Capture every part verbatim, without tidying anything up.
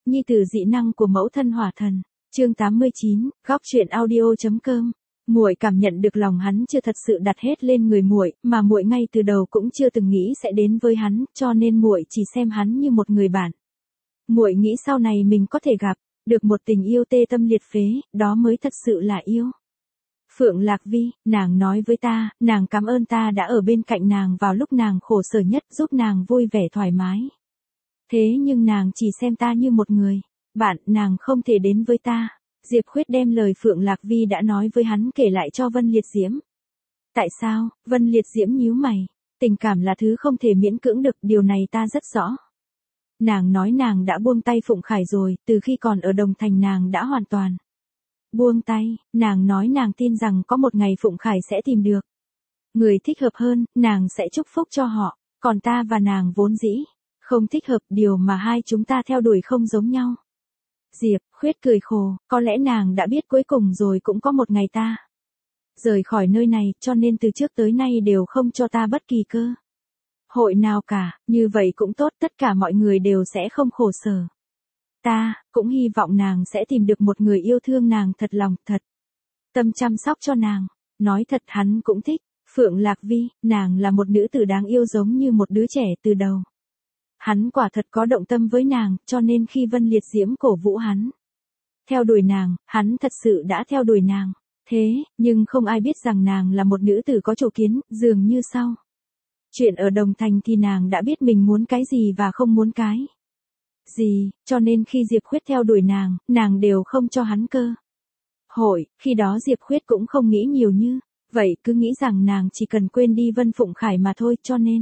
Nhi tử dị năng của mẫu thân hỏa thần. Chương tám mươi chín, góc truyện audio.com. Muội cảm nhận được lòng hắn chưa thật sự đặt hết lên người muội, mà muội ngay từ đầu cũng chưa từng nghĩ sẽ đến với hắn, cho nên muội chỉ xem hắn như một người bạn. Muội nghĩ sau này mình có thể gặp được một tình yêu tê tâm liệt phế, đó mới thật sự là yêu. Phượng Lạc Vi, nàng nói với ta, nàng cảm ơn ta đã ở bên cạnh nàng vào lúc nàng khổ sở nhất, giúp nàng vui vẻ thoải mái. Thế nhưng nàng chỉ xem ta như một người bạn, nàng không thể đến với ta. Diệp Khuyết đem lời Phượng Lạc Vi đã nói với hắn kể lại cho Vân Liệt Diễm. Tại sao? Vân Liệt Diễm nhíu mày. Tình cảm là thứ không thể miễn cưỡng được, điều này ta rất rõ. Nàng nói nàng đã buông tay Phụng Khải rồi, từ khi còn ở Đồng Thành nàng đã hoàn toàn buông tay. Nàng nói nàng tin rằng có một ngày Phụng Khải sẽ tìm được người thích hợp hơn, nàng sẽ chúc phúc cho họ. Còn ta và nàng vốn dĩ không thích hợp, điều mà hai chúng ta theo đuổi không giống nhau. Diệp Khuyết cười khổ, có lẽ nàng đã biết cuối cùng rồi cũng có một ngày ta rời khỏi nơi này, cho nên từ trước tới nay đều không cho ta bất kỳ cơ hội nào cả, như vậy cũng tốt, tất cả mọi người đều sẽ không khổ sở. Ta cũng hy vọng nàng sẽ tìm được một người yêu thương nàng thật lòng, thật tâm chăm sóc cho nàng. Nói thật hắn cũng thích Phượng Lạc Vi, nàng là một nữ tử đáng yêu giống như một đứa trẻ từ đầu. Hắn quả thật có động tâm với nàng, cho nên khi Vân Liệt Diễm cổ vũ hắn theo đuổi nàng, hắn thật sự đã theo đuổi nàng. Thế, nhưng không ai biết rằng nàng là một nữ tử có chủ kiến, dường như sau chuyện ở Đồng Thành thì nàng đã biết mình muốn cái gì và không muốn cái gì, cho nên khi Diệp Khuyết theo đuổi nàng, nàng đều không cho hắn cơ hội. Khi đó Diệp Khuyết cũng không nghĩ nhiều như vậy, cứ nghĩ rằng nàng chỉ cần quên đi Vân Phụng Khải mà thôi, cho nên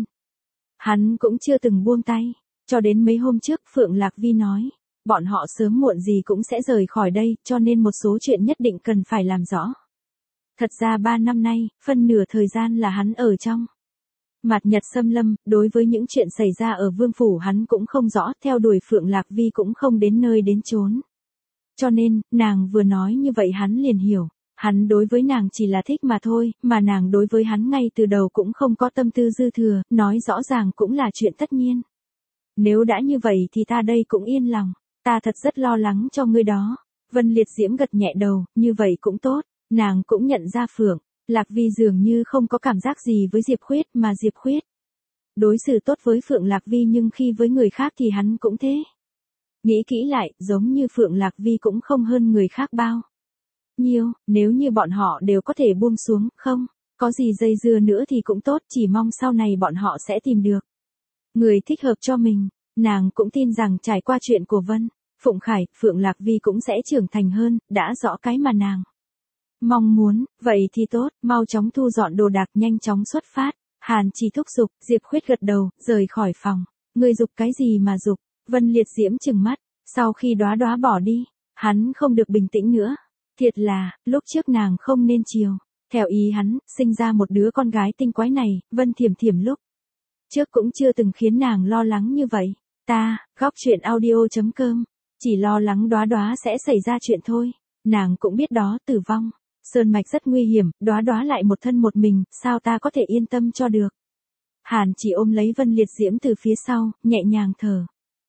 hắn cũng chưa từng buông tay. Cho đến mấy hôm trước Phượng Lạc Vi nói, bọn họ sớm muộn gì cũng sẽ rời khỏi đây, cho nên một số chuyện nhất định cần phải làm rõ. Thật ra ba năm nay, phân nửa thời gian là hắn ở trong Mạt Nhật Xâm Lâm, đối với những chuyện xảy ra ở Vương Phủ hắn cũng không rõ, theo đuổi Phượng Lạc Vi cũng không đến nơi đến chốn. Cho nên, nàng vừa nói như vậy hắn liền hiểu, hắn đối với nàng chỉ là thích mà thôi, mà nàng đối với hắn ngay từ đầu cũng không có tâm tư dư thừa, nói rõ ràng cũng là chuyện tất nhiên. Nếu đã như vậy thì ta đây cũng yên lòng, ta thật rất lo lắng cho ngươi đó. Vân Liệt Diễm gật nhẹ đầu, như vậy cũng tốt, nàng cũng nhận ra Phượng Lạc Vi dường như không có cảm giác gì với Diệp Khuyết, mà Diệp Khuyết đối xử tốt với Phượng Lạc Vi, nhưng khi với người khác thì hắn cũng thế. Nghĩ kỹ lại, giống như Phượng Lạc Vi cũng không hơn người khác bao nhiêu, nếu như bọn họ đều có thể buông xuống, không có gì dây dưa nữa thì cũng tốt, chỉ mong sau này bọn họ sẽ tìm được người thích hợp cho mình. Nàng cũng tin rằng trải qua chuyện của Vân Phụng Khải, Phượng Lạc Vi cũng sẽ trưởng thành hơn, đã rõ cái mà nàng mong muốn. Vậy thì tốt, mau chóng thu dọn đồ đạc, nhanh chóng xuất phát. Hàn Chỉ thúc giục. Diệp Khuyết gật đầu, rời khỏi phòng. Ngươi giục cái gì mà giục? Vân Liệt Diễm trừng mắt. Sau khi Đóa Đóa bỏ đi, hắn không được bình tĩnh nữa. Thiệt là, lúc trước nàng không nên chiều theo ý hắn, sinh ra một đứa con gái tinh quái này. Vân Thiểm Thiểm lúc trước cũng chưa từng khiến nàng lo lắng như vậy. Ta, góc truyện audio.com, chỉ lo lắng Đóa Đóa sẽ xảy ra chuyện thôi. Nàng cũng biết đó, tử vong sơn mạch rất nguy hiểm, Đóa Đóa lại một thân một mình, sao ta có thể yên tâm cho được. Hàn Chỉ ôm lấy Vân Liệt Diễm từ phía sau, nhẹ nhàng thở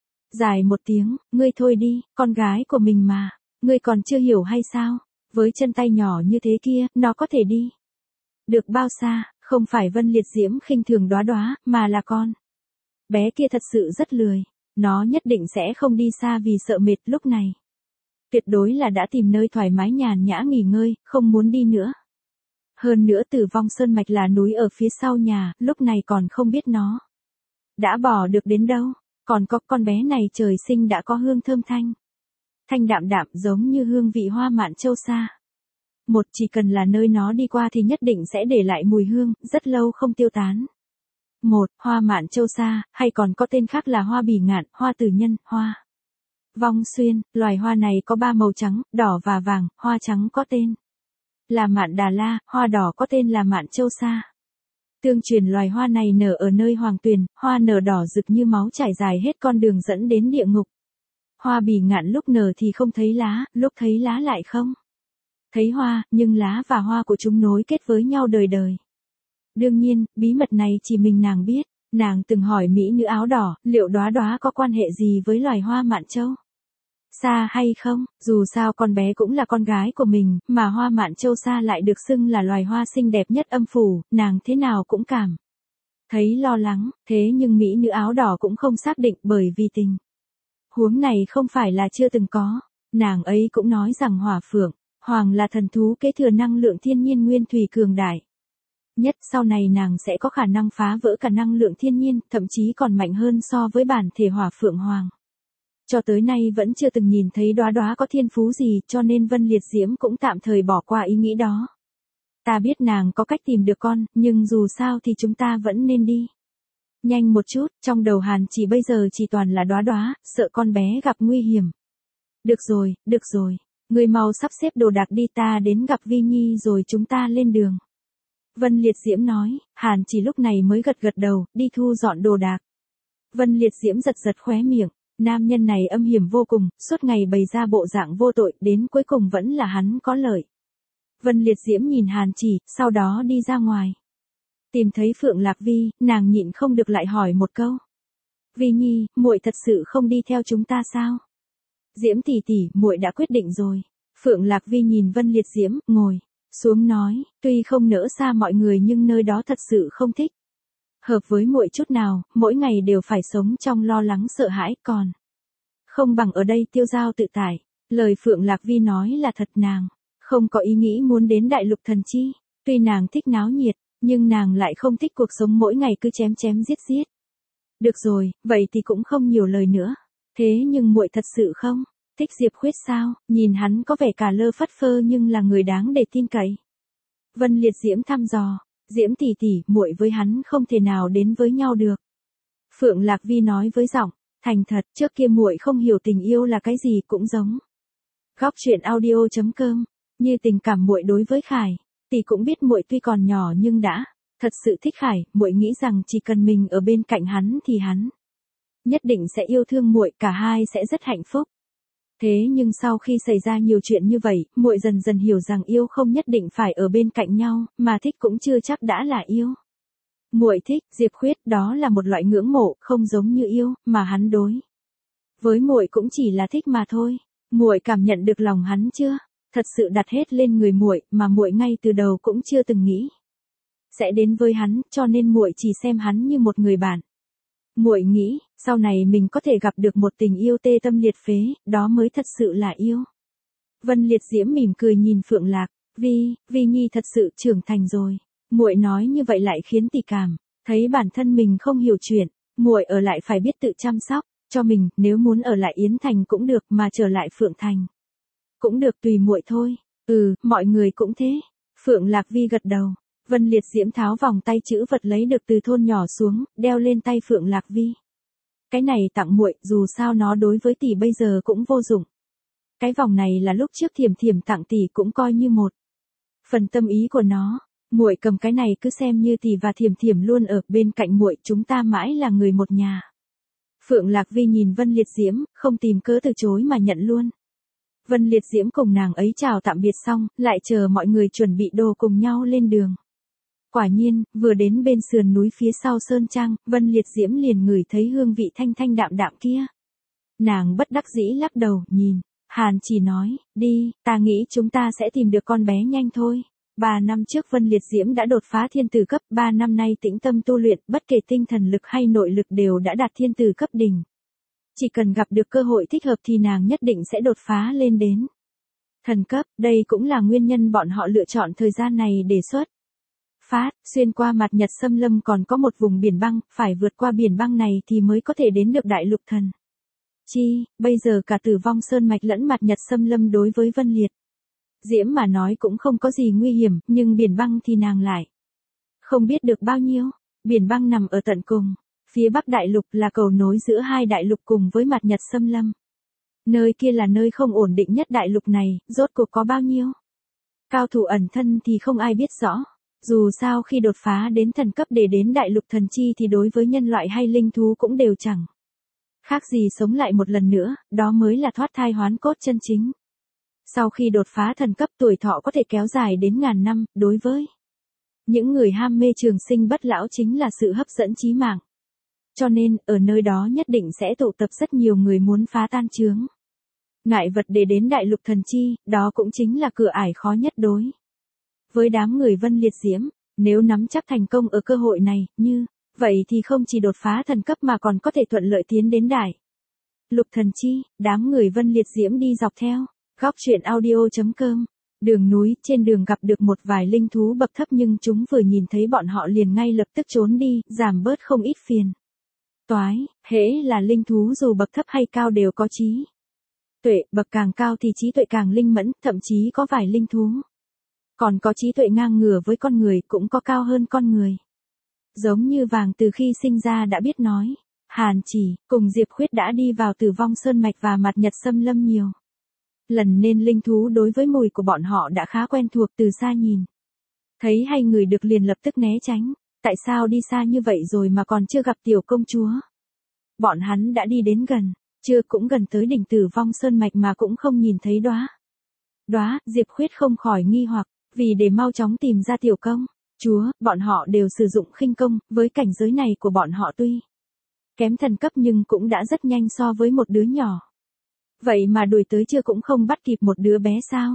dài một tiếng. Ngươi thôi đi, con gái của mình mà, ngươi còn chưa hiểu hay sao? Với chân tay nhỏ như thế kia, nó có thể đi được bao xa? Không phải Vân Liệt Diễm khinh thường Đóa Đóa, mà là con bé kia thật sự rất lười. Nó nhất định sẽ không đi xa vì sợ mệt. Lúc này tuyệt đối là đã tìm nơi thoải mái nhàn nhã nghỉ ngơi, không muốn đi nữa. Hơn nữa Tử Vong Sơn Mạch là núi ở phía sau nhà, lúc này còn không biết nó đã bỏ được đến đâu. Còn có con bé này trời sinh đã có hương thơm thanh thanh đạm đạm, giống như hương vị hoa mạn châu sa. Một, chỉ cần là nơi nó đi qua thì nhất định sẽ để lại mùi hương, rất lâu không tiêu tán. Một, hoa mạn châu sa, hay còn có tên khác là hoa bỉ ngạn, hoa tử nhân, hoa vong xuyên. Loài hoa này có ba màu trắng, đỏ và vàng. Hoa trắng có tên là mạn đà la, hoa đỏ có tên là mạn châu sa. Tương truyền loài hoa này nở ở nơi Hoàng Tuyền, hoa nở đỏ rực như máu trải dài hết con đường dẫn đến địa ngục. Hoa bỉ ngạn lúc nở thì không thấy lá, lúc thấy lá lại không thấy hoa, nhưng lá và hoa của chúng nối kết với nhau đời đời. Đương nhiên, bí mật này chỉ mình nàng biết. Nàng từng hỏi mỹ nữ áo đỏ, liệu Đóa Đóa có quan hệ gì với loài hoa mạn châu? Xa hay không, dù sao con bé cũng là con gái của mình, mà Hoa Mạn Châu Sa lại được xưng là loài hoa xinh đẹp nhất âm phủ, nàng thế nào cũng cảm thấy lo lắng, thế nhưng mỹ nữ áo đỏ cũng không xác định bởi vì tình huống này không phải là chưa từng có. Nàng ấy cũng nói rằng hỏa phượng, hoàng là thần thú kế thừa năng lượng thiên nhiên nguyên thủy cường đại nhất, sau này nàng sẽ có khả năng phá vỡ cả năng lượng thiên nhiên, thậm chí còn mạnh hơn so với bản thể hỏa phượng hoàng. Cho tới nay vẫn chưa từng nhìn thấy đóa đóa có thiên phú gì, cho nên Vân Liệt Diễm cũng tạm thời bỏ qua ý nghĩ đó. Ta biết nàng có cách tìm được con, nhưng dù sao thì chúng ta vẫn nên đi nhanh một chút, trong đầu Hàn Chỉ bây giờ chỉ toàn là đóa đóa, sợ con bé gặp nguy hiểm. Được rồi, được rồi, ngươi mau sắp xếp đồ đạc đi, ta đến gặp Vi Nhi rồi chúng ta lên đường. Vân Liệt Diễm nói, Hàn Chỉ lúc này mới gật gật đầu, đi thu dọn đồ đạc. Vân Liệt Diễm giật giật khóe miệng, nam nhân này âm hiểm vô cùng, suốt ngày bày ra bộ dạng vô tội, đến cuối cùng vẫn là hắn có lợi. Vân Liệt Diễm nhìn Hàn Chỉ, sau đó đi ra ngoài. Tìm thấy Phượng Lạc Vi, nàng nhịn không được lại hỏi một câu. Vi Nhi, muội thật sự không đi theo chúng ta sao? Diễm tỷ tỷ, muội đã quyết định rồi. Phượng Lạc Vi nhìn Vân Liệt Diễm, ngồi xuống nói, tuy không nỡ xa mọi người nhưng nơi đó thật sự không thích hợp với muội chút nào, mỗi ngày đều phải sống trong lo lắng sợ hãi, còn không bằng ở đây tiêu dao tự tại. Lời Phượng Lạc Vi nói là thật, nàng không có ý nghĩ muốn đến Đại Lục Thần Chi, tuy nàng thích náo nhiệt, nhưng nàng lại không thích cuộc sống mỗi ngày cứ chém chém giết giết. Được rồi, vậy thì cũng không nhiều lời nữa. Thế nhưng muội thật sự không thích Diệp Khuyết sao? Nhìn hắn có vẻ cả lơ phất phơ nhưng là người đáng để tin cậy. Vân Liệt Diễm thăm dò, Diễm tỷ tỷ, muội với hắn không thể nào đến với nhau được. Phượng Lạc Vi nói với giọng thành thật, trước kia muội không hiểu tình yêu là cái gì, cũng giống Góc Truyện Audio chấm com, như tình cảm muội đối với Khải, tỷ cũng biết muội tuy còn nhỏ nhưng đã thật sự thích Khải, muội nghĩ rằng chỉ cần mình ở bên cạnh hắn thì hắn nhất định sẽ yêu thương muội, cả hai sẽ rất hạnh phúc. Thế nhưng sau khi xảy ra nhiều chuyện như vậy, muội dần dần hiểu rằng yêu không nhất định phải ở bên cạnh nhau, mà thích cũng chưa chắc đã là yêu. Muội thích Diệp Khuyết, đó là một loại ngưỡng mộ, không giống như yêu, mà hắn đối với muội cũng chỉ là thích mà thôi. Muội cảm nhận được lòng hắn chưa? Thật sự đặt hết lên người muội, mà muội ngay từ đầu cũng chưa từng nghĩ sẽ đến với hắn, cho nên muội chỉ xem hắn như một người bạn. Muội nghĩ, sau này mình có thể gặp được một tình yêu tê tâm liệt phế, đó mới thật sự là yêu. Vân Liệt Diễm mỉm cười nhìn Phượng Lạc Vi, Vi Nhi thật sự trưởng thành rồi. Muội nói như vậy lại khiến tỷ cảm thấy bản thân mình không hiểu chuyện, muội ở lại phải biết tự chăm sóc cho mình, nếu muốn ở lại Yến Thành cũng được, mà trở lại Phượng Thành cũng được, tùy muội thôi. Ừ, mọi người cũng thế. Phượng Lạc Vi gật đầu. Vân Liệt Diễm tháo vòng tay chữ vật lấy được từ thôn nhỏ xuống, đeo lên tay Phượng Lạc Vi. Cái này tặng muội, dù sao nó đối với tỷ bây giờ cũng vô dụng. Cái vòng này là lúc trước Thiểm Thiểm tặng tỷ, cũng coi như một phần tâm ý của nó. Muội cầm cái này cứ xem như tỷ và Thiểm Thiểm luôn ở bên cạnh muội, chúng ta mãi là người một nhà. Phượng Lạc Vi nhìn Vân Liệt Diễm, không tìm cớ từ chối mà nhận luôn. Vân Liệt Diễm cùng nàng ấy chào tạm biệt xong, lại chờ mọi người chuẩn bị đồ cùng nhau lên đường. Quả nhiên, vừa đến bên sườn núi phía sau Sơn Trang, Vân Liệt Diễm liền ngửi thấy hương vị thanh thanh đạm đạm kia. Nàng bất đắc dĩ lắc đầu, nhìn Hàn Chỉ nói, đi, ta nghĩ chúng ta sẽ tìm được con bé nhanh thôi. Ba năm trước Vân Liệt Diễm đã đột phá thiên tử cấp, ba năm nay tĩnh tâm tu luyện, bất kể tinh thần lực hay nội lực đều đã đạt thiên tử cấp đỉnh. Chỉ cần gặp được cơ hội thích hợp thì nàng nhất định sẽ đột phá lên đến thần cấp, đây cũng là nguyên nhân bọn họ lựa chọn thời gian này để xuất phát. Xuyên qua mặt Nhật Xâm Lâm còn có một vùng biển băng, phải vượt qua biển băng này thì mới có thể đến được Đại Lục Thần Chi. Bây giờ cả Tử Vong Sơn Mạch lẫn mặt Nhật Xâm Lâm đối với Vân Liệt Diễm mà nói cũng không có gì nguy hiểm, nhưng biển băng thì nàng lại không biết được bao nhiêu. Biển băng nằm ở tận cùng phía Bắc Đại Lục, là cầu nối giữa hai đại lục cùng với mặt Nhật Xâm Lâm. Nơi kia là nơi không ổn định nhất đại lục này, rốt cuộc có bao nhiêu cao thủ ẩn thân thì không ai biết rõ. Dù sao khi đột phá đến thần cấp để đến Đại Lục Thần Chi thì đối với nhân loại hay linh thú cũng đều chẳng khác gì sống lại một lần nữa, đó mới là thoát thai hoán cốt chân chính. Sau khi đột phá thần cấp, tuổi thọ có thể kéo dài đến ngàn năm, đối với những người ham mê trường sinh bất lão chính là sự hấp dẫn chí mạng. Cho nên, ở nơi đó nhất định sẽ tụ tập rất nhiều người muốn phá tan chướng Ngại vật để đến đại lục thần chi, đó cũng chính là cửa ải khó nhất đối với đám người Vân Liệt Diễm. Nếu nắm chắc thành công ở cơ hội này, như vậy thì không chỉ đột phá thần cấp mà còn có thể thuận lợi tiến đến đại lục thần chi. Đám người Vân Liệt Diễm đi dọc theo góc truyện audio.com đường núi, trên đường gặp được một vài linh thú bậc thấp nhưng chúng vừa nhìn thấy bọn họ liền ngay lập tức trốn đi, giảm bớt không ít phiền toái. Hễ là linh thú dù bậc thấp hay cao đều có trí tuệ, bậc càng cao thì trí tuệ càng linh mẫn, thậm chí có vài linh thú còn có trí tuệ ngang ngửa với con người, cũng có cao hơn con người. Giống như Vàng từ khi sinh ra đã biết nói, Hàn Chỉ cùng Diệp Khuyết đã đi vào Tử Vong Sơn Mạch và Mặt Nhật xâm lâm nhiều lần nên linh thú đối với mùi của bọn họ đã khá quen thuộc. Từ xa nhìn thấy hay người được liền lập tức né tránh. Tại sao đi xa như vậy rồi mà còn chưa gặp tiểu công chúa? Bọn hắn đã đi đến gần, chưa cũng gần tới đỉnh Tử Vong Sơn Mạch mà cũng không nhìn thấy đóa. Đóa, Diệp Khuyết không khỏi nghi hoặc, vì để mau chóng tìm ra tiểu công chúa, bọn họ đều sử dụng khinh công, với cảnh giới này của bọn họ tuy kém thần cấp nhưng cũng đã rất nhanh so với một đứa nhỏ. Vậy mà đuổi tới chưa cũng không bắt kịp một đứa bé sao?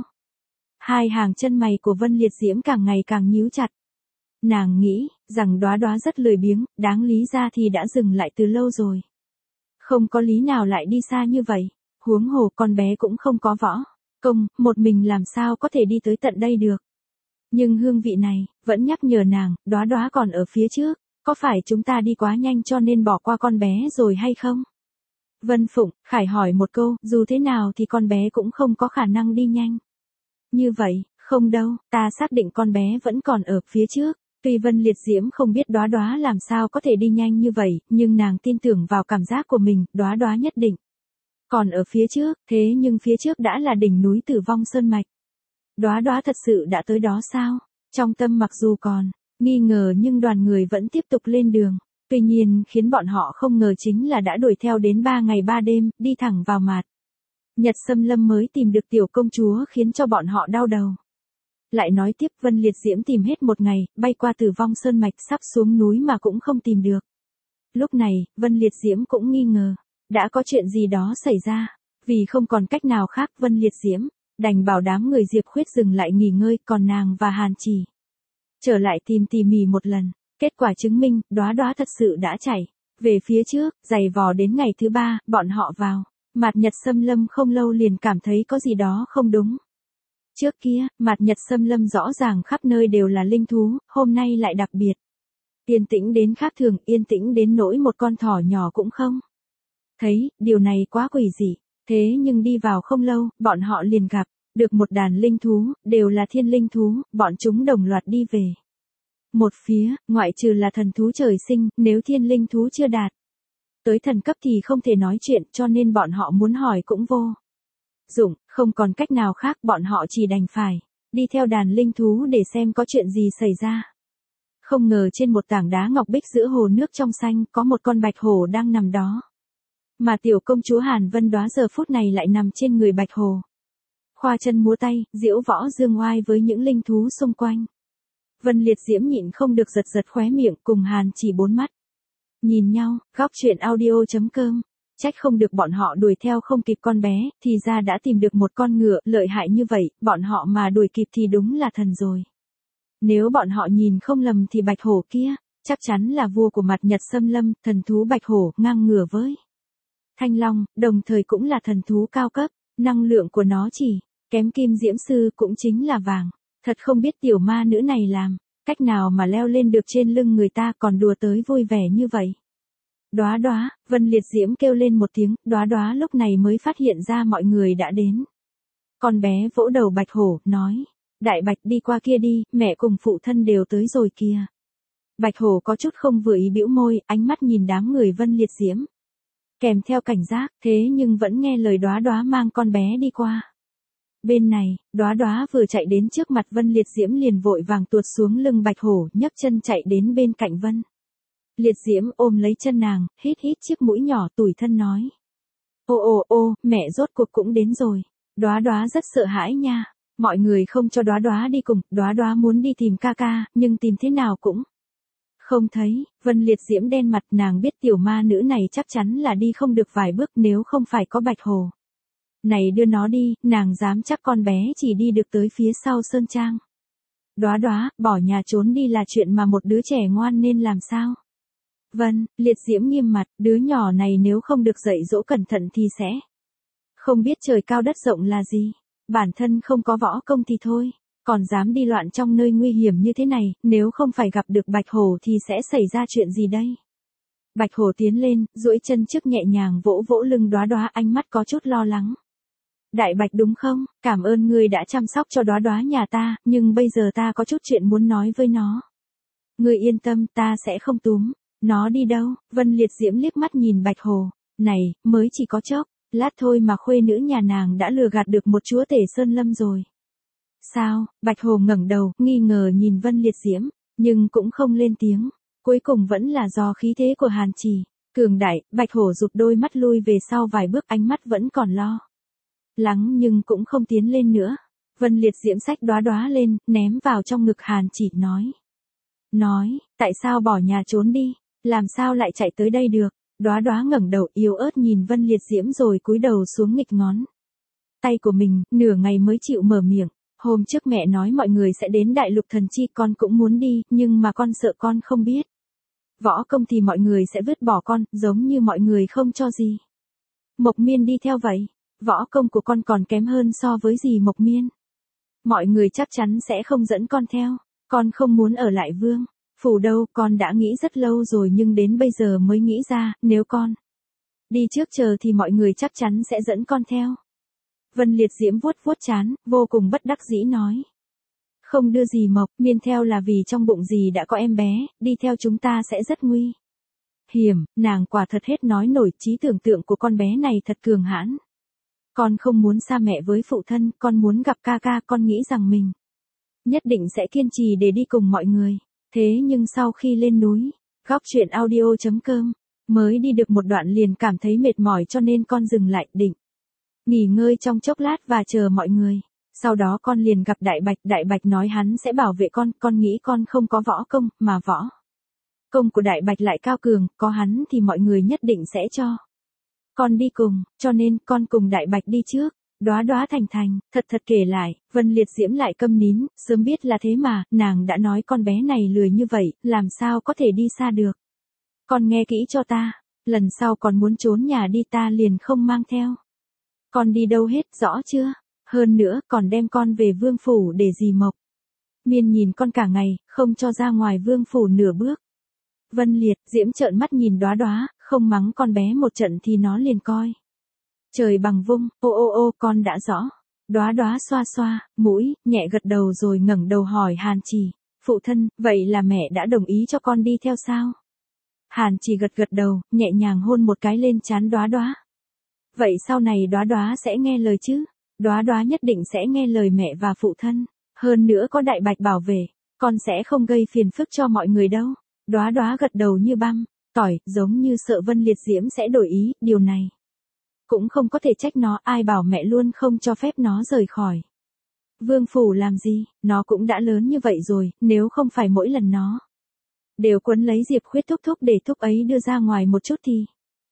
Hai hàng chân mày của Vân Liệt Diễm càng ngày càng nhíu chặt. Nàng nghĩ rằng Đóa Đóa rất lười biếng, đáng lý ra thì đã dừng lại từ lâu rồi. Không có lý nào lại đi xa như vậy, huống hồ con bé cũng không có võ công, một mình làm sao có thể đi tới tận đây được. Nhưng hương vị này vẫn nhắc nhở nàng, Đóa Đóa còn ở phía trước, có phải chúng ta đi quá nhanh cho nên bỏ qua con bé rồi hay không? Vân Phụng, Khải hỏi một câu, dù thế nào thì con bé cũng không có khả năng đi nhanh như vậy. Không đâu, ta xác định con bé vẫn còn ở phía trước. Tuy Vân Liệt Diễm không biết Đóa Đóa làm sao có thể đi nhanh như vậy, nhưng nàng tin tưởng vào cảm giác của mình, Đóa Đóa nhất định còn ở phía trước. Thế nhưng phía trước đã là đỉnh núi Tử Vong Sơn Mạch. Đóa Đóa thật sự đã tới đó sao? Trong tâm mặc dù còn nghi ngờ nhưng đoàn người vẫn tiếp tục lên đường. Tuy nhiên khiến bọn họ không ngờ chính là đã đuổi theo đến ba ngày ba đêm, đi thẳng vào Mạt Nhật xâm lâm mới tìm được tiểu công chúa, khiến cho bọn họ đau đầu. Lại nói tiếp, Vân Liệt Diễm tìm hết một ngày, bay qua Tử Vong Sơn Mạch, sắp xuống núi mà cũng không tìm được. Lúc này, Vân Liệt Diễm cũng nghi ngờ, đã có chuyện gì đó xảy ra. Vì không còn cách nào khác, Vân Liệt Diễm đành bảo đám người Diệp Khuyết dừng lại nghỉ ngơi, còn nàng và Hàn Chỉ trở lại tìm tỉ mỉ một lần. Kết quả chứng minh, Đóa Đóa thật sự đã chạy về phía trước. Giày vò đến ngày thứ ba, bọn họ vào Mạt Nhật xâm lâm không lâu liền cảm thấy có gì đó không đúng. Trước kia, Mạt Nhật xâm lâm rõ ràng khắp nơi đều là linh thú, hôm nay lại đặc biệt yên tĩnh đến khác thường, yên tĩnh đến nỗi một con thỏ nhỏ cũng không thấy. Điều này quá quỷ dị. Thế nhưng đi vào không lâu, bọn họ liền gặp được một đàn linh thú, đều là thiên linh thú, bọn chúng đồng loạt đi về một phía. Ngoại trừ là thần thú trời sinh, nếu thiên linh thú chưa đạt tới thần cấp thì không thể nói chuyện, cho nên bọn họ muốn hỏi cũng vô dụng. Không còn cách nào khác, bọn họ chỉ đành phải đi theo đàn linh thú để xem có chuyện gì xảy ra. Không ngờ trên một tảng đá ngọc bích giữa hồ nước trong xanh, có một con bạch hổ đang nằm đó. Mà tiểu công chúa Hàn Vân Đóa giờ phút này lại nằm trên người bạch hổ, khoa chân múa tay, diễu võ dương oai với những linh thú xung quanh. Vân Liệt Diễm nhịn không được giật giật khóe miệng, cùng Hàn Chỉ bốn mắt nhìn nhau. Góc truyện audio.com Trách không được bọn họ đuổi theo không kịp con bé, thì ra đã tìm được một con ngựa lợi hại như vậy, bọn họ mà đuổi kịp thì đúng là thần rồi. Nếu bọn họ nhìn không lầm thì bạch hổ kia chắc chắn là vua của Mạt Nhật xâm lâm, thần thú bạch hổ ngang ngửa với Thanh Long, đồng thời cũng là thần thú cao cấp. Năng lượng của nó chỉ kém Kim Diễm Sư, cũng chính là vàng. Thật không biết tiểu ma nữ này làm cách nào mà leo lên được trên lưng người ta, còn đùa tới vui vẻ như vậy. Đóa Đóa, Vân Liệt Diễm kêu lên một tiếng. Đóa Đóa lúc này mới phát hiện ra mọi người đã đến. Con bé vỗ đầu bạch hổ, nói, đại bạch đi qua kia đi, mẹ cùng phụ thân đều tới rồi kìa. Bạch hổ có chút không vừa ý bĩu môi, ánh mắt nhìn đám người Vân Liệt Diễm kèm theo cảnh giác, thế nhưng vẫn nghe lời Đóa Đóa mang con bé đi qua. Bên này, Đóa Đóa vừa chạy đến trước mặt Vân Liệt Diễm liền vội vàng tuột xuống lưng bạch hổ, nhấc chân chạy đến bên cạnh Vân Liệt Diễm, ôm lấy chân nàng, hít hít chiếc mũi nhỏ, tủi thân nói, ô ô ô, mẹ rốt cuộc cũng đến rồi. Đóa Đóa rất sợ hãi nha. Mọi người không cho Đóa Đóa đi cùng, Đóa Đóa muốn đi tìm ca ca, nhưng tìm thế nào cũng không thấy. Vân Liệt Diễm đen mặt, nàng biết tiểu ma nữ này chắc chắn là đi không được vài bước nếu không phải có bạch hổ Này đưa nó đi, nàng dám chắc con bé chỉ đi được tới phía sau sơn trang. Đóa đóa, bỏ nhà trốn đi là chuyện mà một đứa trẻ ngoan nên làm sao? Vân, Liệt Diễm nghiêm mặt, đứa nhỏ này nếu không được dạy dỗ cẩn thận thì sẽ không biết trời cao đất rộng là gì. Bản thân không có võ công thì thôi, còn dám đi loạn trong nơi nguy hiểm như thế này, nếu không phải gặp được Bạch Hổ thì sẽ xảy ra chuyện gì đây? Bạch Hổ tiến lên, duỗi chân trước nhẹ nhàng vỗ vỗ lưng Đóa Đóa, ánh mắt có chút lo lắng. Đại Bạch đúng không? Cảm ơn ngươi đã chăm sóc cho Đóa Đóa nhà ta, nhưng bây giờ ta có chút chuyện muốn nói với nó. Ngươi yên tâm, ta sẽ không túm. Nó đi đâu? Vân Liệt Diễm liếc mắt nhìn Bạch Hổ. Này, mới chỉ có chốc lát thôi mà khuê nữ nhà nàng đã lừa gạt được một chúa tể Sơn Lâm rồi. Sao? Bạch Hổ ngẩng đầu, nghi ngờ nhìn Vân Liệt Diễm, nhưng cũng không lên tiếng. Cuối cùng vẫn là do khí thế của Hàn Trì cường đại. Bạch Hổ rụt đôi mắt lui về sau vài bước, ánh mắt vẫn còn lo lắng nhưng cũng không tiến lên nữa. Vân Liệt Diễm xách Đóa Đóa lên, ném vào trong ngực Hàn Trì, nói. Nói, tại sao bỏ nhà trốn đi? Làm sao lại chạy tới đây được? Đóa Đóa ngẩng đầu yếu ớt nhìn Vân Liệt Diễm rồi cúi đầu xuống nghịch ngón tay của mình, nửa ngày mới chịu mở miệng. Hôm trước mẹ nói mọi người sẽ đến Đại Lục Thần Chi, con cũng muốn đi, nhưng mà con sợ con không biết võ công thì mọi người sẽ vứt bỏ con, giống như mọi người không cho gì Mộc Miên đi theo vậy. Võ công của con còn kém hơn so với gì Mộc Miên. Mọi người chắc chắn sẽ không dẫn con theo. Con không muốn ở lại Vương phủ đâu, con đã nghĩ rất lâu rồi nhưng đến bây giờ mới nghĩ ra, nếu con đi trước chờ thì mọi người chắc chắn sẽ dẫn con theo. Vân Liệt Diễm vuốt vuốt trán, vô cùng bất đắc dĩ nói. Không đưa gì Mộc Miên theo là vì trong bụng gì đã có em bé, đi theo chúng ta sẽ rất nguy hiểm. Nàng quả thật hết nói nổi, trí tưởng tượng của con bé này thật cường hãn. Con không muốn xa mẹ với phụ thân, con muốn gặp ca ca, con nghĩ rằng mình nhất định sẽ kiên trì để đi cùng mọi người. Thế nhưng sau khi lên núi, góc truyện audio chấm com, mới đi được một đoạn liền cảm thấy mệt mỏi cho nên con dừng lại, định nghỉ ngơi trong chốc lát và chờ mọi người. Sau đó con liền gặp Đại Bạch, Đại Bạch nói hắn sẽ bảo vệ con, con nghĩ con không có võ công, mà võ công của Đại Bạch lại cao cường, có hắn thì mọi người nhất định sẽ cho con đi cùng, cho nên con cùng Đại Bạch đi trước. Đóa Đóa thành thành, thật thật kể lại, Vân Liệt Diễm lại câm nín, sớm biết là thế mà, nàng đã nói con bé này lười như vậy, làm sao có thể đi xa được. Con nghe kỹ cho ta, lần sau còn muốn trốn nhà đi ta liền không mang theo. Con đi đâu hết, rõ chưa? Hơn nữa, còn đem con về Vương phủ để gì Mộc Miên nhìn con cả ngày, không cho ra ngoài Vương phủ nửa bước. Vân Liệt Diễm trợn mắt nhìn Đóa Đóa, không mắng con bé một trận thì nó liền coi trời bằng vung. Ô ô ô, con đã rõ. Đóa Đóa xoa xoa mũi, nhẹ gật đầu rồi ngẩng đầu hỏi Hàn Trì. Phụ thân, vậy là mẹ đã đồng ý cho con đi theo sao? Hàn Trì gật gật đầu, nhẹ nhàng hôn một cái lên trán Đóa Đóa. Vậy sau này Đóa Đóa sẽ nghe lời chứ? Đóa Đóa nhất định sẽ nghe lời mẹ và phụ thân. Hơn nữa có Đại Bạch bảo vệ, con sẽ không gây phiền phức cho mọi người đâu. Đóa Đóa gật đầu như băm tỏi, giống như sợ Vân Liệt Diễm sẽ đổi ý, điều này cũng không có thể trách nó, ai bảo mẹ luôn không cho phép nó rời khỏi Vương phủ làm gì, nó cũng đã lớn như vậy rồi, nếu không phải mỗi lần nó đều quấn lấy Diệp Khuyết thúc thúc để thúc ấy đưa ra ngoài một chút thì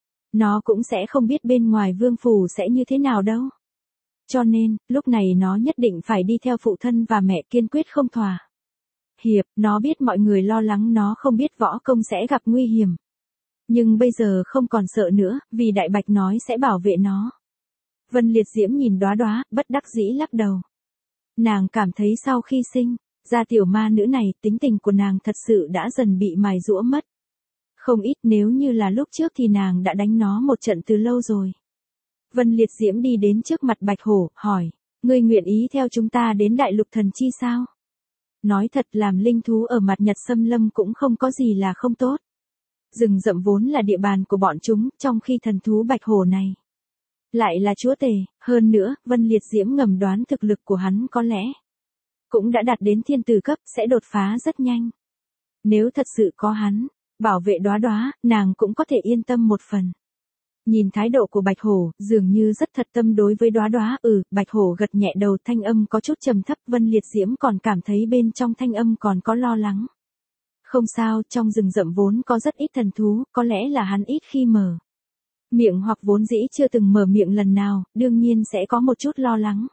nó cũng sẽ không biết bên ngoài Vương phủ sẽ như thế nào đâu. Cho nên, lúc này nó nhất định phải đi theo phụ thân và mẹ, kiên quyết không thỏa hiệp. Nó biết mọi người lo lắng nó không biết võ công sẽ gặp nguy hiểm. Nhưng bây giờ không còn sợ nữa, vì Đại Bạch nói sẽ bảo vệ nó. Vân Liệt Diễm nhìn Đóa Đóa, bất đắc dĩ lắc đầu. Nàng cảm thấy sau khi sinh ra tiểu ma nữ này, tính tình của nàng thật sự đã dần bị mài giũa mất. Không ít, nếu như là lúc trước thì nàng đã đánh nó một trận từ lâu rồi. Vân Liệt Diễm đi đến trước mặt Bạch Hổ, hỏi. Ngươi nguyện ý theo chúng ta đến Đại Lục Thần Chi sao? Nói thật, làm linh thú ở mặt Nhật Xâm Lâm cũng không có gì là không tốt. Rừng rậm vốn là địa bàn của bọn chúng, trong khi thần thú Bạch Hổ này lại là chúa tể. Hơn nữa, Vân Liệt Diễm ngầm đoán thực lực của hắn có lẽ cũng đã đạt đến thiên tử cấp, sẽ đột phá rất nhanh. Nếu thật sự có hắn bảo vệ Đóa Đóa, nàng cũng có thể yên tâm một phần. Nhìn thái độ của Bạch Hổ, dường như rất thật tâm đối với Đóa Đóa. Ừ, Bạch Hổ gật nhẹ đầu, thanh âm có chút trầm thấp. Vân Liệt Diễm còn cảm thấy bên trong thanh âm còn có lo lắng. Không sao, trong rừng rậm vốn có rất ít thần thú, có lẽ là hắn ít khi mở Miệng hoặc vốn dĩ chưa từng mở miệng lần nào, đương nhiên sẽ có một chút lo lắng.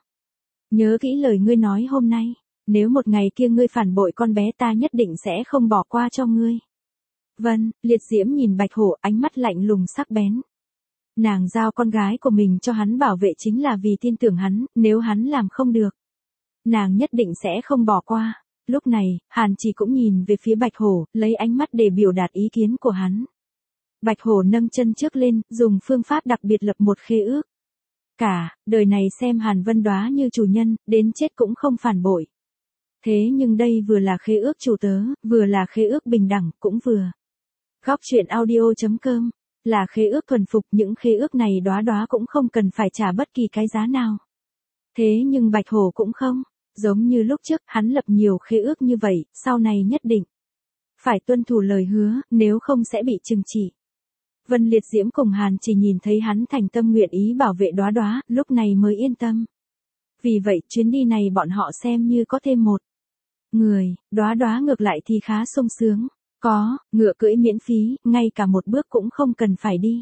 Nhớ kỹ lời ngươi nói hôm nay, nếu một ngày kia ngươi phản bội con bé ta nhất định sẽ không bỏ qua cho ngươi. Vân, Liệt Diễm nhìn Bạch Hổ, ánh mắt lạnh lùng sắc bén. Nàng giao con gái của mình cho hắn bảo vệ chính là vì tin tưởng hắn, nếu hắn làm không được, nàng nhất định sẽ không bỏ qua. Lúc này, Hàn Chỉ cũng nhìn về phía Bạch Hổ, lấy ánh mắt để biểu đạt ý kiến của hắn. Bạch Hổ nâng chân trước lên, dùng phương pháp đặc biệt lập một khế ước. Cả đời này xem Hàn Vân Đóa như chủ nhân, đến chết cũng không phản bội. Thế nhưng đây vừa là khế ước chủ tớ, vừa là khế ước bình đẳng, cũng vừa. Góc truyện audio chấm com là khế ước thuần phục, những khế ước này Đóa Đóa cũng không cần phải trả bất kỳ cái giá nào. Thế nhưng Bạch Hổ cũng không, giống như lúc trước, hắn lập nhiều khế ước như vậy, sau này nhất định phải tuân thủ lời hứa, nếu không sẽ bị trừng trị. Vân Liệt Diễm cùng Hàn Chỉ nhìn thấy hắn thành tâm nguyện ý bảo vệ Đóa Đóa, lúc này mới yên tâm. Vì vậy, chuyến đi này bọn họ xem như có thêm một người, Đóa Đóa ngược lại thì khá sung sướng. Có, ngựa cưỡi miễn phí, ngay cả một bước cũng không cần phải đi.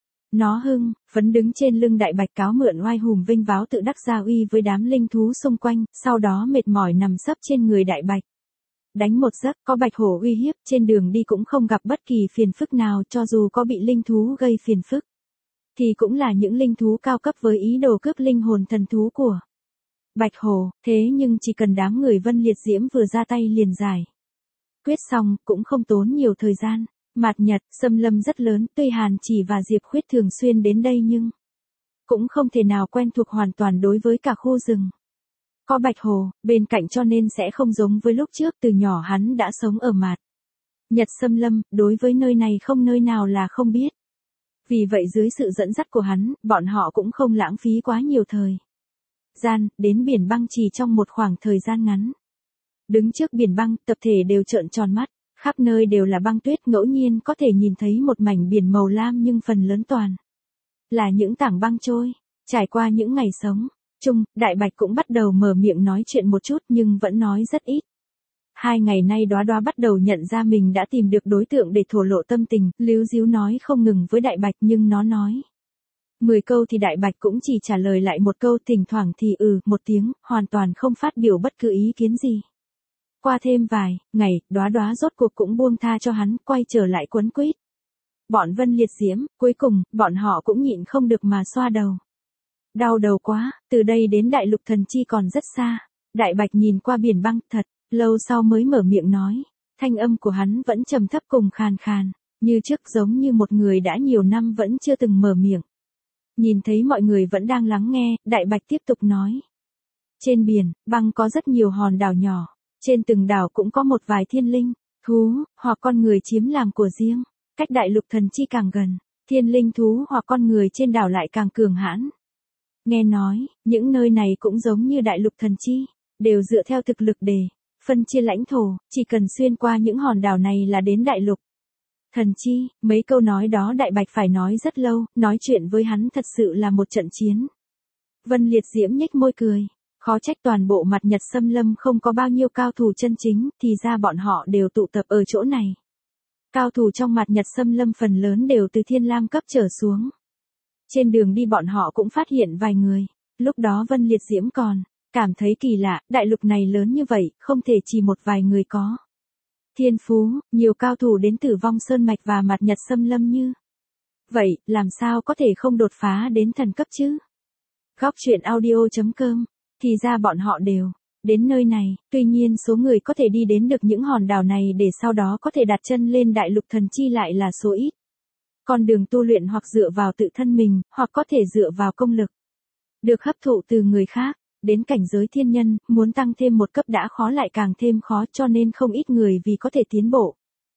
Nó hưng, phấn đứng trên lưng đại bạch cáo mượn oai hùng vinh váo tự đắc gia uy với đám linh thú xung quanh, sau đó mệt mỏi nằm sấp trên người đại bạch. Đánh một giấc, có Bạch Hổ uy hiếp, trên đường đi cũng không gặp bất kỳ phiền phức nào, cho dù có bị linh thú gây phiền phức, thì cũng là những linh thú cao cấp với ý đồ cướp linh hồn thần thú của Bạch Hổ, thế nhưng chỉ cần đám người Vân Liệt Diễm vừa ra tay liền giải quyết xong, cũng không tốn nhiều thời gian. Mạt Nhật, xâm lâm rất lớn, tuy Hàn Chỉ và Diệp Khuyết thường xuyên đến đây nhưng cũng không thể nào quen thuộc hoàn toàn đối với cả khu rừng. Có Bạch Hổ bên cạnh cho nên sẽ không giống với lúc trước, từ nhỏ hắn đã sống ở Mạt Nhật xâm lâm, đối với nơi này không nơi nào là không biết. Vì vậy dưới sự dẫn dắt của hắn, bọn họ cũng không lãng phí quá nhiều thời gian, đến biển băng chỉ trong một khoảng thời gian ngắn. Đứng trước biển băng, tập thể đều trợn tròn mắt, khắp nơi đều là băng tuyết, ngẫu nhiên có thể nhìn thấy một mảnh biển màu lam nhưng phần lớn toàn là những tảng băng trôi. Trải qua những ngày sống chung, Đại Bạch cũng bắt đầu mở miệng nói chuyện một chút nhưng vẫn nói rất ít. Hai ngày nay Đóa Đóa bắt đầu nhận ra mình đã tìm được đối tượng để thổ lộ tâm tình, líu díu nói không ngừng với Đại Bạch, nhưng nó nói mười câu thì Đại Bạch cũng chỉ trả lời lại một câu, thỉnh thoảng thì ừ một tiếng, hoàn toàn không phát biểu bất cứ ý kiến gì. Qua thêm vài ngày, Đóa Đóa rốt cuộc cũng buông tha cho hắn, quay trở lại quấn quýt bọn Vân Liệt Diễm, cuối cùng, bọn họ cũng nhịn không được mà xoa đầu. Đau đầu quá, từ đây đến Đại Lục Thần Chi còn rất xa. Đại Bạch nhìn qua biển băng, thật lâu sau mới mở miệng nói, thanh âm của hắn vẫn trầm thấp cùng khàn khàn, như trước, giống như một người đã nhiều năm vẫn chưa từng mở miệng. Nhìn thấy mọi người vẫn đang lắng nghe, Đại Bạch tiếp tục nói. Trên biển, băng có rất nhiều hòn đảo nhỏ, trên từng đảo cũng có một vài thiên linh, thú, hoặc con người chiếm làm của riêng. Cách Đại Lục Thần Chi càng gần, thiên linh thú hoặc con người trên đảo lại càng cường hãn. Nghe nói, những nơi này cũng giống như Đại Lục Thần Chi, đều dựa theo thực lực để phân chia lãnh thổ, chỉ cần xuyên qua những hòn đảo này là đến Đại Lục Thần Chi. Mấy câu nói đó Đại Bạch phải nói rất lâu, nói chuyện với hắn thật sự là một trận chiến. Vân Liệt Diễm nhếch môi cười, khó trách toàn bộ Mạt Nhật xâm lâm không có bao nhiêu cao thủ chân chính, thì ra bọn họ đều tụ tập ở chỗ này. Cao thủ trong Mạt Nhật xâm lâm phần lớn đều từ thiên lam cấp trở xuống. Trên đường đi bọn họ cũng phát hiện vài người, lúc đó Vân Liệt Diễm còn cảm thấy kỳ lạ, đại lục này lớn như vậy, không thể chỉ một vài người có thiên phú, nhiều cao thủ đến Tử Vong Sơn Mạch và Mạt Nhật xâm lâm như vậy, làm sao có thể không đột phá đến thần cấp chứ? Góc truyện audio chấm com, thì ra bọn họ đều đến nơi này, tuy nhiên số người có thể đi đến được những hòn đảo này để sau đó có thể đặt chân lên Đại Lục Thần Chi lại là số ít. Con đường tu luyện hoặc dựa vào tự thân mình, hoặc có thể dựa vào công lực được hấp thụ từ người khác. Đến cảnh giới thiên nhân, muốn tăng thêm một cấp đã khó lại càng thêm khó, cho nên không ít người vì có thể tiến bộ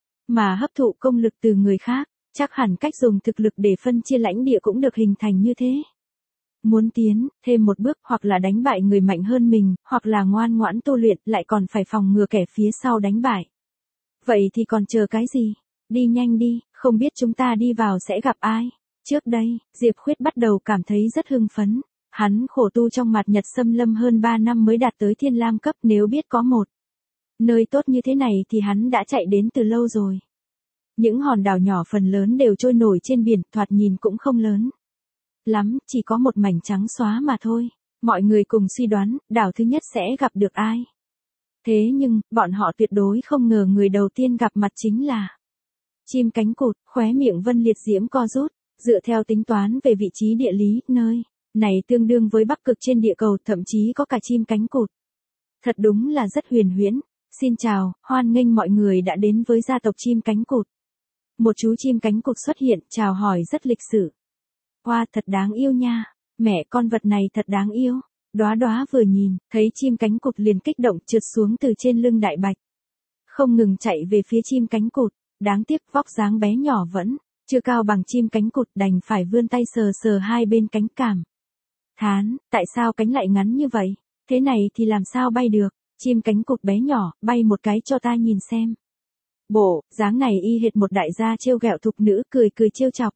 mà hấp thụ công lực từ người khác. Chắc hẳn cách dùng thực lực để phân chia lãnh địa cũng được hình thành như thế. Muốn tiến thêm một bước, hoặc là đánh bại người mạnh hơn mình, hoặc là ngoan ngoãn tu luyện, lại còn phải phòng ngừa kẻ phía sau đánh bại. Vậy thì còn chờ cái gì? Đi nhanh đi, không biết chúng ta đi vào sẽ gặp ai? Trước đây, Diệp Khuyết bắt đầu cảm thấy rất hưng phấn. Hắn khổ tu trong Mạt Nhật xâm lâm hơn ba năm mới đạt tới thiên lam cấp, nếu biết có một nơi tốt như thế này thì hắn đã chạy đến từ lâu rồi. Những hòn đảo nhỏ phần lớn đều trôi nổi trên biển, thoạt nhìn cũng không lớn lắm, chỉ có một mảnh trắng xóa mà thôi. Mọi người cùng suy đoán, đảo thứ nhất sẽ gặp được ai. Thế nhưng, bọn họ tuyệt đối không ngờ người đầu tiên gặp mặt chính là chim cánh cụt. Khóe miệng Vân Liệt Diễm co rút, dựa theo tính toán về vị trí địa lý, nơi này tương đương với Bắc Cực trên địa cầu, thậm chí có cả chim cánh cụt. Thật đúng là rất huyền huyễn. Xin chào, hoan nghênh mọi người đã đến với gia tộc chim cánh cụt. Một chú chim cánh cụt xuất hiện, chào hỏi rất lịch sự. Hoa, thật đáng yêu nha. Mẹ, con vật này thật đáng yêu. Đóa Đóa vừa nhìn, thấy chim cánh cụt liền kích động trượt xuống từ trên lưng Đại Bạch. Không ngừng chạy về phía chim cánh cụt. Đáng tiếc vóc dáng bé nhỏ vẫn chưa cao bằng chim cánh cụt, đành phải vươn tay sờ sờ hai bên cánh, cảm thán, tại sao cánh lại ngắn như vậy? Thế này thì làm sao bay được? Chim cánh cụt bé nhỏ, bay một cái cho ta nhìn xem. Bộ, dáng này y hệt một đại gia trêu ghẹo thục nữ, cười cười trêu chọc.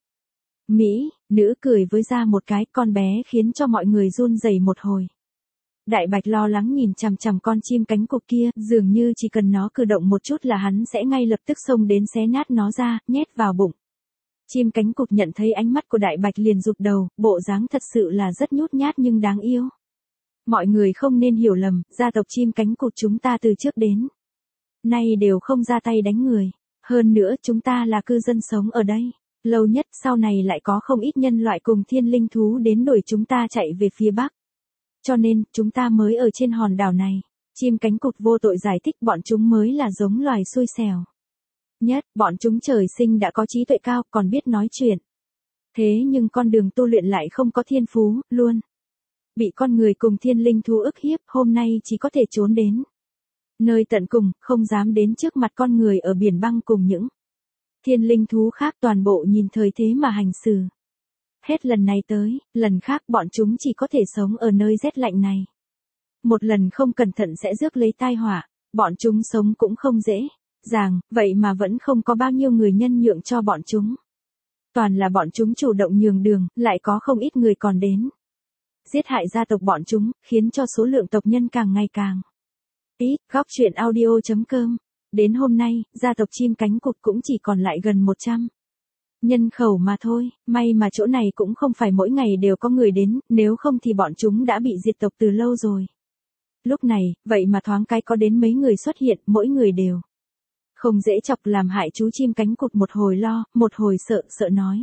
Mỹ, nữ cười với ra một cái, con bé khiến cho mọi người run rẩy một hồi. Đại Bạch lo lắng nhìn chằm chằm con chim cánh cụt kia, dường như chỉ cần nó cử động một chút là hắn sẽ ngay lập tức xông đến xé nát nó ra, nhét vào bụng. Chim cánh cụt nhận thấy ánh mắt của Đại Bạch liền rụt đầu, bộ dáng thật sự là rất nhút nhát nhưng đáng yêu. Mọi người không nên hiểu lầm, gia tộc chim cánh cụt chúng ta từ trước đến nay đều không ra tay đánh người. Hơn nữa chúng ta là cư dân sống ở đây lâu nhất, sau này lại có không ít nhân loại cùng thiên linh thú đến đuổi chúng ta chạy về phía Bắc. Cho nên, chúng ta mới ở trên hòn đảo này. Chim cánh cụt vô tội giải thích bọn chúng mới là giống loài xui xẻo nhất, bọn chúng trời sinh đã có trí tuệ cao, còn biết nói chuyện. Thế nhưng con đường tu luyện lại không có thiên phú, luôn bị con người cùng thiên linh thú ức hiếp, hôm nay chỉ có thể trốn đến nơi tận cùng, không dám đến trước mặt con người ở biển băng cùng những thiên linh thú khác, toàn bộ nhìn thời thế mà hành xử. Hết lần này tới, lần khác bọn chúng chỉ có thể sống ở nơi rét lạnh này. Một lần không cẩn thận sẽ rước lấy tai họa, bọn chúng sống cũng không dễ dàng, vậy mà vẫn không có bao nhiêu người nhân nhượng cho bọn chúng. Toàn là bọn chúng chủ động nhường đường, lại có không ít người còn đến giết hại gia tộc bọn chúng, khiến cho số lượng tộc nhân càng ngày càng ít. Góc truyện audio chấm com. Đến hôm nay, gia tộc chim cánh cụt cũng chỉ còn lại gần một trăm nhân khẩu mà thôi, may mà chỗ này cũng không phải mỗi ngày đều có người đến, nếu không thì bọn chúng đã bị diệt tộc từ lâu rồi. Lúc này, vậy mà thoáng cái có đến mấy người xuất hiện, mỗi người đều không dễ chọc, làm hại chú chim cánh cụt một hồi lo, một hồi sợ, sợ nói.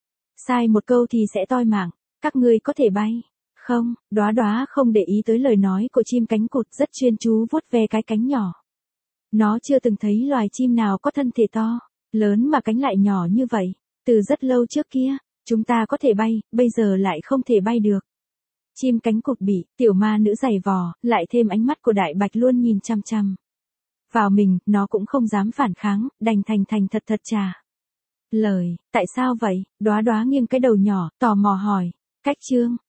Sai một câu thì sẽ toi mạng, các ngươi có thể bay không? Đóa Đóa không để ý tới lời nói của chim cánh cụt, rất chuyên chú vuốt ve cái cánh nhỏ. Nó chưa từng thấy loài chim nào có thân thể to lớn mà cánh lại nhỏ như vậy. Từ rất lâu trước kia, chúng ta có thể bay, bây giờ lại không thể bay được. Chim cánh cụt bị tiểu ma nữ giày vò, lại thêm ánh mắt của Đại Bạch luôn nhìn chăm chăm vào mình, nó cũng không dám phản kháng, đành thành thành thật thật trả lời. Tại sao vậy? Đóa Đóa nghiêng cái đầu nhỏ, tò mò hỏi. Cách chương